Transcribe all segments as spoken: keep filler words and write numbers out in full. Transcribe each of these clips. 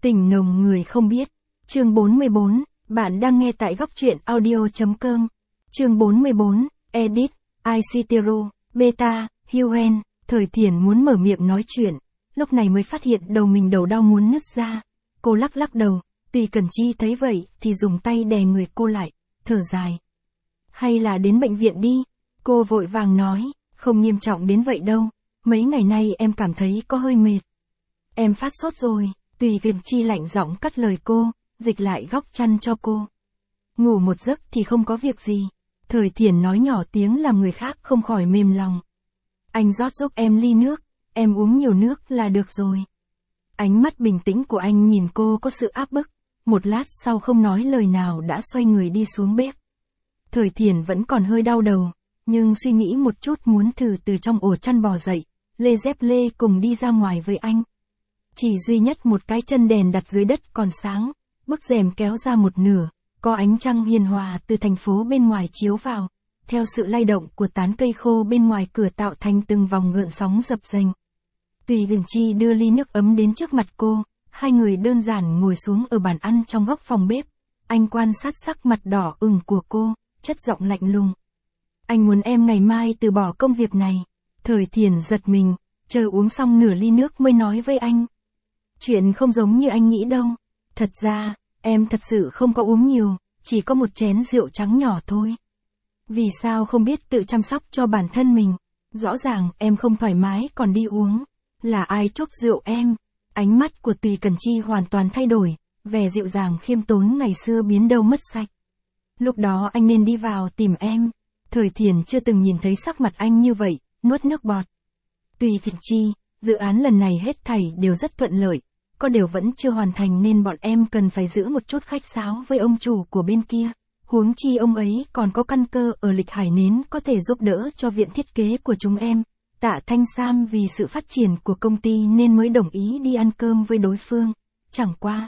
Tình nồng người không biết. Chương bốn mươi bốn, bạn đang nghe tại góc truyện audio chấm com. Chương bốn mươi bốn, Edit, Icetero, Beta, Huen. Thời Thiền muốn mở miệng nói chuyện, lúc này mới phát hiện đầu mình đầu đau muốn nứt ra. Cô lắc lắc đầu, Tùy Cẩn Chi thấy vậy thì dùng tay đè người cô lại, thở dài. Hay là đến bệnh viện đi, cô vội vàng nói, không nghiêm trọng đến vậy đâu, mấy ngày nay em cảm thấy có hơi mệt. Em phát sốt rồi, Tùy Cẩn Chi lạnh giọng cắt lời cô, dịch lại góc chăn cho cô. Ngủ một giấc thì không có việc gì. Thời Thiền nói nhỏ tiếng làm người khác không khỏi mềm lòng. Anh rót giúp em ly nước, em uống nhiều nước là được rồi. Ánh mắt bình tĩnh của anh nhìn cô có sự áp bức, một lát sau không nói lời nào đã xoay người đi xuống bếp. Thời Thiền vẫn còn hơi đau đầu, nhưng suy nghĩ một chút muốn thử từ trong ổ chăn bò dậy, lê dép lê cùng đi ra ngoài với anh. Chỉ duy nhất một cái chân đèn đặt dưới đất còn sáng, bức rèm kéo ra một nửa, có ánh trăng hiền hòa từ thành phố bên ngoài chiếu vào, theo sự lay động của tán cây khô bên ngoài cửa tạo thành từng vòng gợn sóng dập dềnh. Tùy Cẩn Chi đưa ly nước ấm đến trước mặt cô, hai người đơn giản ngồi xuống ở bàn ăn trong góc phòng bếp. Anh quan sát sắc mặt đỏ ửng của cô, chất giọng lạnh lùng. Anh muốn em ngày mai từ bỏ công việc này. Thời Thiền giật mình, chờ uống xong nửa ly nước mới nói với anh. Chuyện không giống như anh nghĩ đâu. Thật ra, em thật sự không có uống nhiều, chỉ có một chén rượu trắng nhỏ thôi. Vì sao không biết tự chăm sóc cho bản thân mình? Rõ ràng em không thoải mái còn đi uống. Là ai chuốc rượu em? Ánh mắt của Tùy Cẩn Chi hoàn toàn thay đổi, vẻ dịu dàng khiêm tốn ngày xưa biến đâu mất sạch. Lúc đó anh nên đi vào tìm em. Thời Thiền chưa từng nhìn thấy sắc mặt anh như vậy, nuốt nước bọt. Tùy Cẩn Chi, dự án lần này hết thảy đều rất thuận lợi, có điều vẫn chưa hoàn thành nên bọn em cần phải giữ một chút khách sáo với ông chủ của bên kia. Huống chi ông ấy còn có căn cơ ở Lịch Hải Nến có thể giúp đỡ cho viện thiết kế của chúng em. Tạ Thanh Sam vì sự phát triển của công ty nên mới đồng ý đi ăn cơm với đối phương. Chẳng qua,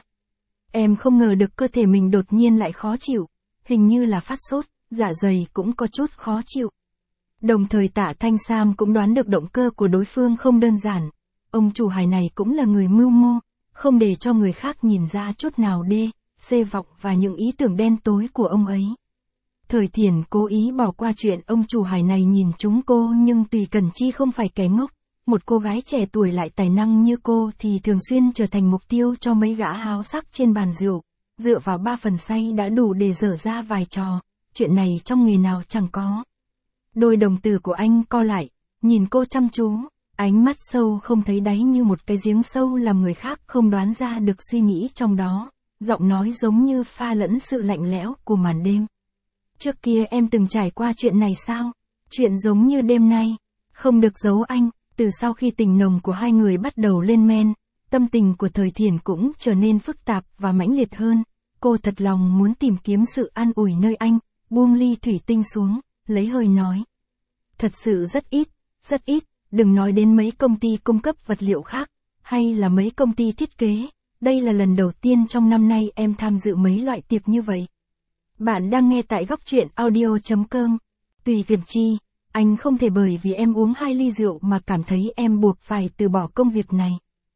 em không ngờ được cơ thể mình đột nhiên lại khó chịu, hình như là phát sốt, dạ dày cũng có chút khó chịu. Đồng thời Tạ Thanh Sam cũng đoán được động cơ của đối phương không đơn giản. Ông chủ Hải này cũng là người mưu mô, không để cho người khác nhìn ra chút nào đê, xê vọng và những ý tưởng đen tối của ông ấy. Thời Thiền cố ý bỏ qua chuyện ông chủ Hải này nhìn trúng cô, nhưng Tùy Cẩn Chi không phải kẻ ngốc. Một cô gái trẻ tuổi lại tài năng như cô thì thường xuyên trở thành mục tiêu cho mấy gã háo sắc trên bàn rượu. Dựa vào ba phần say đã đủ để dở ra vài trò, chuyện này trong nghề nào chẳng có. Đôi đồng tử của anh co lại, nhìn cô chăm chú, ánh mắt sâu không thấy đáy như một cái giếng sâu làm người khác không đoán ra được suy nghĩ trong đó. Giọng nói giống như pha lẫn sự lạnh lẽo của màn đêm. Trước kia em từng trải qua chuyện này sao? Chuyện giống như đêm nay. Không được giấu anh, từ sau khi tình nồng của hai người bắt đầu lên men, tâm tình của Thời Thiền cũng trở nên phức tạp và mãnh liệt hơn. Cô thật lòng muốn tìm kiếm sự an ủi nơi anh, buông ly thủy tinh xuống, lấy hơi nói. Thật sự rất ít, rất ít, đừng nói đến mấy công ty cung cấp vật liệu khác, hay là mấy công ty thiết kế. Đây là lần đầu tiên trong năm nay em tham dự mấy loại tiệc như vậy. Bạn đang nghe tại góc truyện audio chấm com. Tùy Cẩn Chi, anh không thể bởi vì em uống hai ly rượu mà cảm thấy em buộc phải từ bỏ công việc này.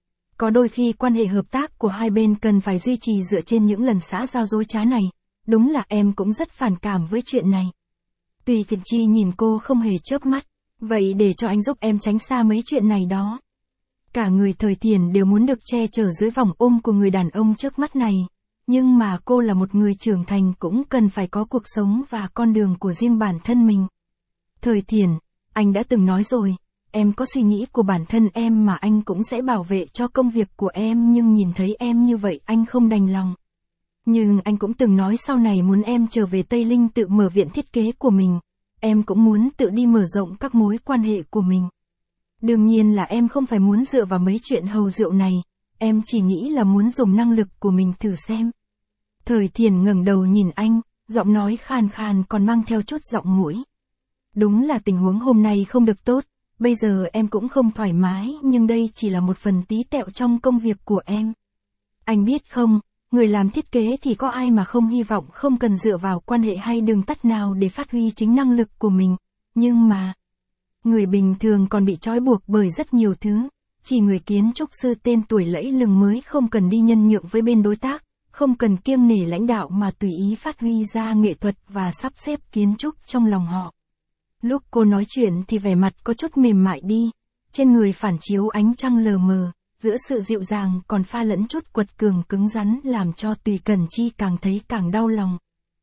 Có đôi khi quan hệ hợp tác của hai bên cần phải duy trì dựa trên những lần xã giao dối trá này. Đúng là em cũng rất phản cảm với chuyện này. Tùy Cẩn Chi nhìn cô không hề chớp mắt. Vậy để cho anh giúp em tránh xa mấy chuyện này đó. Cả người Thời Thiền đều muốn được che chở dưới vòng ôm của người đàn ông trước mắt này. Nhưng mà cô là một người trưởng thành cũng cần phải có cuộc sống và con đường của riêng bản thân mình. Thời Thiền, anh đã từng nói rồi, em có suy nghĩ của bản thân em mà anh cũng sẽ bảo vệ cho công việc của em, nhưng nhìn thấy em như vậy anh không đành lòng. Nhưng anh cũng từng nói sau này muốn em trở về Tây Linh tự mở viện thiết kế của mình. Em cũng muốn tự đi mở rộng các mối quan hệ của mình. Đương nhiên là em không phải muốn dựa vào mấy chuyện hầu rượu này, em chỉ nghĩ là muốn dùng năng lực của mình thử xem. Thời Thiền ngẩng đầu nhìn anh, giọng nói khàn khàn còn mang theo chút giọng mũi. Đúng là tình huống hôm nay không được tốt, bây giờ em cũng không thoải mái, nhưng đây chỉ là một phần tí tẹo trong công việc của em. Anh biết không, người làm thiết kế thì có ai mà không hy vọng không cần dựa vào quan hệ hay đường tắt nào để phát huy chính năng lực của mình, nhưng mà người bình thường còn bị trói buộc bởi rất nhiều thứ, chỉ người kiến trúc sư tên tuổi lẫy lừng mới không cần đi nhân nhượng với bên đối tác, không cần kiêng nể lãnh đạo mà tùy ý phát huy ra nghệ thuật và sắp xếp kiến trúc trong lòng họ. Lúc cô nói chuyện thì vẻ mặt có chút mềm mại đi, trên người phản chiếu ánh trăng lờ mờ, giữa sự dịu dàng còn pha lẫn chút quật cường cứng rắn làm cho Tùy Cẩn Chi càng thấy càng đau lòng.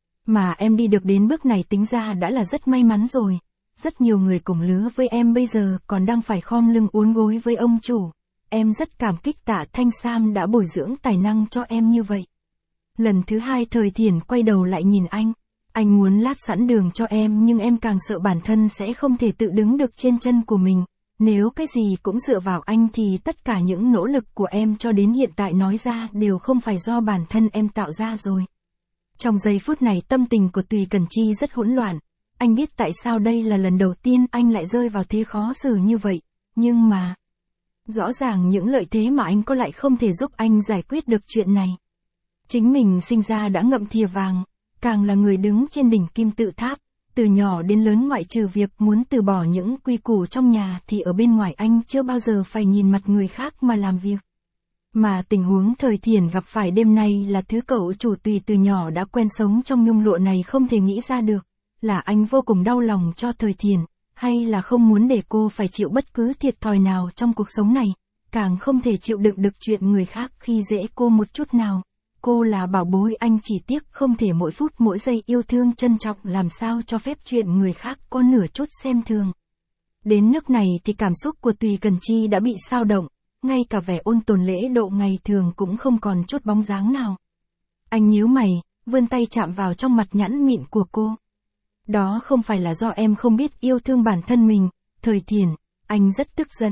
Mà em đi được đến bước này tính ra đã là rất may mắn rồi. Rất nhiều người cùng lứa với em bây giờ còn đang phải khom lưng uốn gối với ông chủ. Em rất cảm kích Tạ Thanh Sam đã bồi dưỡng tài năng cho em như vậy. Lần thứ hai Thời Thiển quay đầu lại nhìn anh. Anh muốn lát sẵn đường cho em nhưng em càng sợ bản thân sẽ không thể tự đứng được trên chân của mình. Nếu cái gì cũng dựa vào anh thì tất cả những nỗ lực của em cho đến hiện tại nói ra đều không phải do bản thân em tạo ra rồi. Trong giây phút này tâm tình của Tùy Cẩn Chi rất hỗn loạn. Anh biết tại sao đây là lần đầu tiên anh lại rơi vào thế khó xử như vậy, nhưng mà... Rõ ràng những lợi thế mà anh có lại không thể giúp anh giải quyết được chuyện này. Chính mình sinh ra đã ngậm thìa vàng, càng là người đứng trên đỉnh kim tự tháp, từ nhỏ đến lớn ngoại trừ việc muốn từ bỏ những quy củ trong nhà thì ở bên ngoài anh chưa bao giờ phải nhìn mặt người khác mà làm việc. Mà tình huống Thời Thiển gặp phải đêm nay là thứ cậu chủ Tùy từ nhỏ đã quen sống trong nhung lụa này không thể nghĩ ra được. Là anh vô cùng đau lòng cho Thời Thiển, hay là không muốn để cô phải chịu bất cứ thiệt thòi nào trong cuộc sống này, càng không thể chịu đựng được chuyện người khác khi dễ cô một chút nào. Cô là bảo bối anh chỉ tiếc không thể mỗi phút mỗi giây yêu thương trân trọng làm sao cho phép chuyện người khác có nửa chút xem thường. Đến nước này thì cảm xúc của Tùy Cẩn Chi đã bị xao động, ngay cả vẻ ôn tồn lễ độ ngày thường cũng không còn chút bóng dáng nào. Anh nhíu mày, vươn tay chạm vào trong mặt nhẵn mịn của cô. Đó không phải là do em không biết yêu thương bản thân mình, Thời Thiển, anh rất tức giận.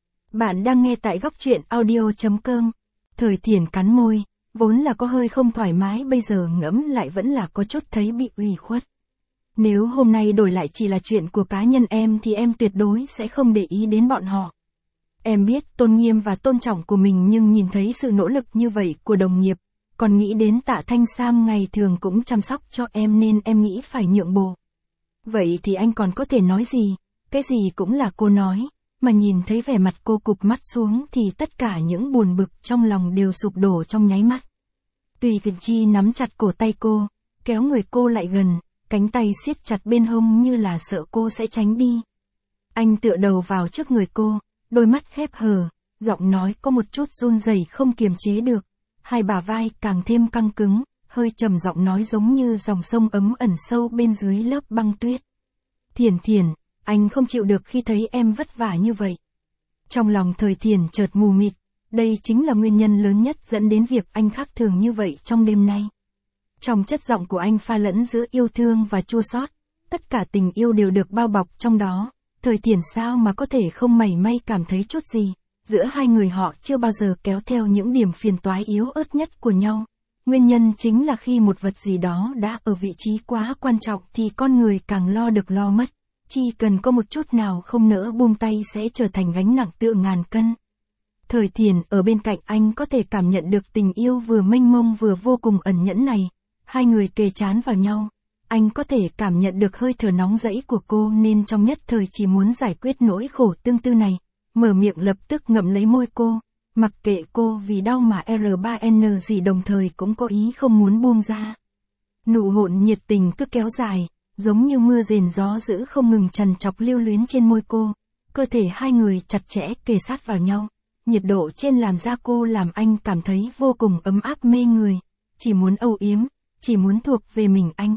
Bạn đang nghe tại góc truyện audio chấm com. Thời Thiển cắn môi, vốn là có hơi không thoải mái bây giờ ngẫm lại vẫn là có chút thấy bị ủy khuất. Nếu hôm nay đổi lại chỉ là chuyện của cá nhân em thì em tuyệt đối sẽ không để ý đến bọn họ. Em biết tôn nghiêm và tôn trọng của mình nhưng nhìn thấy sự nỗ lực như vậy của đồng nghiệp, còn nghĩ đến Tạ Thanh Sam ngày thường cũng chăm sóc cho em nên em nghĩ phải nhượng bộ. Vậy thì anh còn có thể nói gì, cái gì cũng là cô nói, mà nhìn thấy vẻ mặt cô cụp mắt xuống thì tất cả những buồn bực trong lòng đều sụp đổ trong nháy mắt. Tùy Cẩn Chi nắm chặt cổ tay cô, kéo người cô lại gần, cánh tay siết chặt bên hông như là sợ cô sẽ tránh đi. Anh tựa đầu vào trước người cô, đôi mắt khép hờ, giọng nói có một chút run rẩy không kiềm chế được, hai bả vai càng thêm căng cứng, hơi trầm giọng nói giống như dòng sông ấm ẩn sâu bên dưới lớp băng tuyết. Thiển Thiển, anh không chịu được khi thấy em vất vả như vậy. Trong lòng Thời Thiển chợt mù mịt, đây chính là nguyên nhân lớn nhất dẫn đến việc anh khác thường như vậy trong đêm nay. Trong chất giọng của anh pha lẫn giữa yêu thương và chua xót, tất cả tình yêu đều được bao bọc trong đó. Thời Thiển sao mà có thể không mảy may cảm thấy chút gì, giữa hai người họ chưa bao giờ kéo theo những điểm phiền toái yếu ớt nhất của nhau. Nguyên nhân chính là khi một vật gì đó đã ở vị trí quá quan trọng thì con người càng lo được lo mất, chỉ cần có một chút nào không nỡ buông tay sẽ trở thành gánh nặng tựa ngàn cân. Thời Thiển ở bên cạnh anh có thể cảm nhận được tình yêu vừa mênh mông vừa vô cùng ẩn nhẫn này, hai người kề trán vào nhau. Anh có thể cảm nhận được hơi thở nóng rẫy của cô nên trong nhất thời chỉ muốn giải quyết nỗi khổ tương tư này, mở miệng lập tức ngậm lấy môi cô, mặc kệ cô vì đau mà R ba N gì đồng thời cũng có ý không muốn buông ra. Nụ hôn nhiệt tình cứ kéo dài, giống như mưa rền gió dữ không ngừng trằn trọc lưu luyến trên môi cô, cơ thể hai người chặt chẽ kề sát vào nhau, nhiệt độ trên làn da cô làm anh cảm thấy vô cùng ấm áp mê người, chỉ muốn âu yếm, chỉ muốn thuộc về mình anh.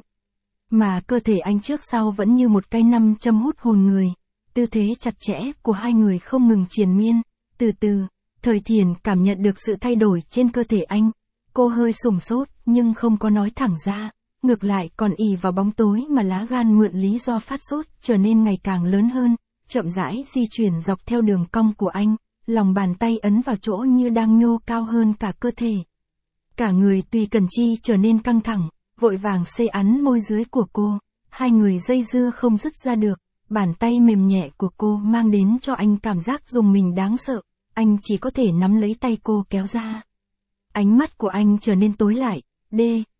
Mà cơ thể anh trước sau vẫn như một cây nam châm hút hồn người, tư thế chặt chẽ của hai người không ngừng triền miên, từ từ, Thời Thiển cảm nhận được sự thay đổi trên cơ thể anh, cô hơi sửng sốt nhưng không có nói thẳng ra, ngược lại còn ì vào bóng tối mà lá gan mượn lý do phát sốt trở nên ngày càng lớn hơn, chậm rãi di chuyển dọc theo đường cong của anh, lòng bàn tay ấn vào chỗ như đang nhô cao hơn cả cơ thể. Cả người Tùy Cẩn Chi trở nên căng thẳng, vội vàng xê ắn môi dưới của cô, hai người dây dưa không dứt ra được, bàn tay mềm nhẹ của cô mang đến cho anh cảm giác rùng mình đáng sợ, anh chỉ có thể nắm lấy tay cô kéo ra. Ánh mắt của anh trở nên tối lại, D,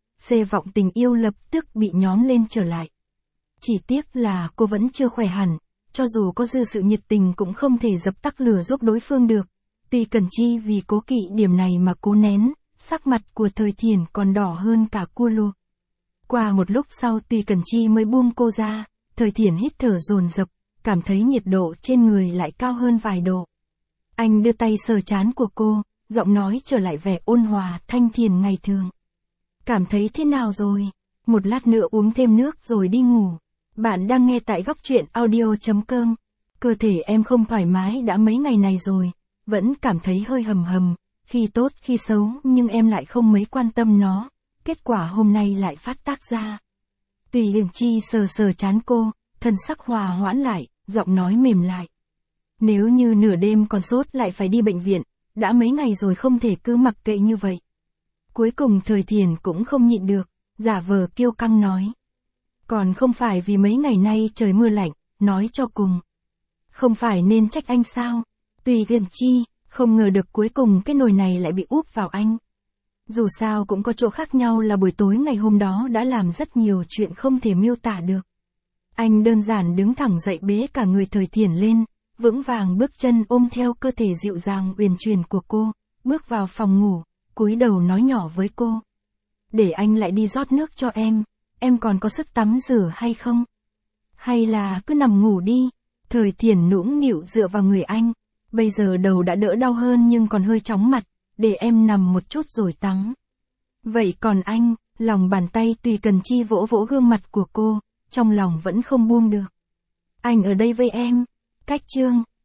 C vọng tình yêu lập tức bị nhóm lên trở lại. Chỉ tiếc là cô vẫn chưa khỏe hẳn, cho dù có dư sự nhiệt tình cũng không thể dập tắt lửa giúp đối phương được, Tùy Cần Chi vì cố kỵ điểm này mà cố nén, sắc mặt của Thời Thiển còn đỏ hơn cả cua luộc. Qua một lúc sau Tùy Cần Chi mới buông cô ra, Thời Thiển hít thở dồn dập, cảm thấy nhiệt độ trên người lại cao hơn vài độ. Anh đưa tay sờ trán của cô, giọng nói trở lại vẻ ôn hòa thanh thiền ngày thường. Cảm thấy thế nào rồi? Một lát nữa uống thêm nước rồi đi ngủ. Bạn đang nghe tại góc truyện audio chấm com. Cơ thể em không thoải mái đã mấy ngày này rồi, vẫn cảm thấy hơi hầm hầm, khi tốt khi xấu nhưng em lại không mấy quan tâm nó, kết quả hôm nay lại phát tác ra. Tùy Cần Chi sờ sờ trán cô, thân sắc hòa hoãn lại, giọng nói mềm lại. Nếu như nửa đêm còn sốt lại phải đi bệnh viện, đã mấy ngày rồi không thể cứ mặc kệ như vậy. Cuối cùng Thời Thiển cũng không nhịn được, giả vờ kiêu căng nói. Còn không phải vì mấy ngày nay trời mưa lạnh, nói cho cùng. Không phải nên trách anh sao? Tùy Cần Chi, không ngờ được cuối cùng cái nồi này lại bị úp vào anh. Dù sao cũng có chỗ khác nhau là buổi tối ngày hôm đó đã làm rất nhiều chuyện không thể miêu tả được. Anh đơn giản đứng thẳng dậy bế cả người Thời Thiển lên, vững vàng bước chân ôm theo cơ thể dịu dàng uyển chuyển của cô, bước vào phòng ngủ, cúi đầu nói nhỏ với cô. Để anh lại đi rót nước cho em, em còn có sức tắm rửa hay không? Hay là cứ nằm ngủ đi? Thời Thiển nũng nịu dựa vào người anh, bây giờ đầu đã đỡ đau hơn nhưng còn hơi chóng mặt, để em nằm một chút rồi tắm. Vậy còn anh, lòng bàn tay Tùy Cần Chi vỗ vỗ gương mặt của cô, trong lòng vẫn không buông được. Anh ở đây với em. Cách chương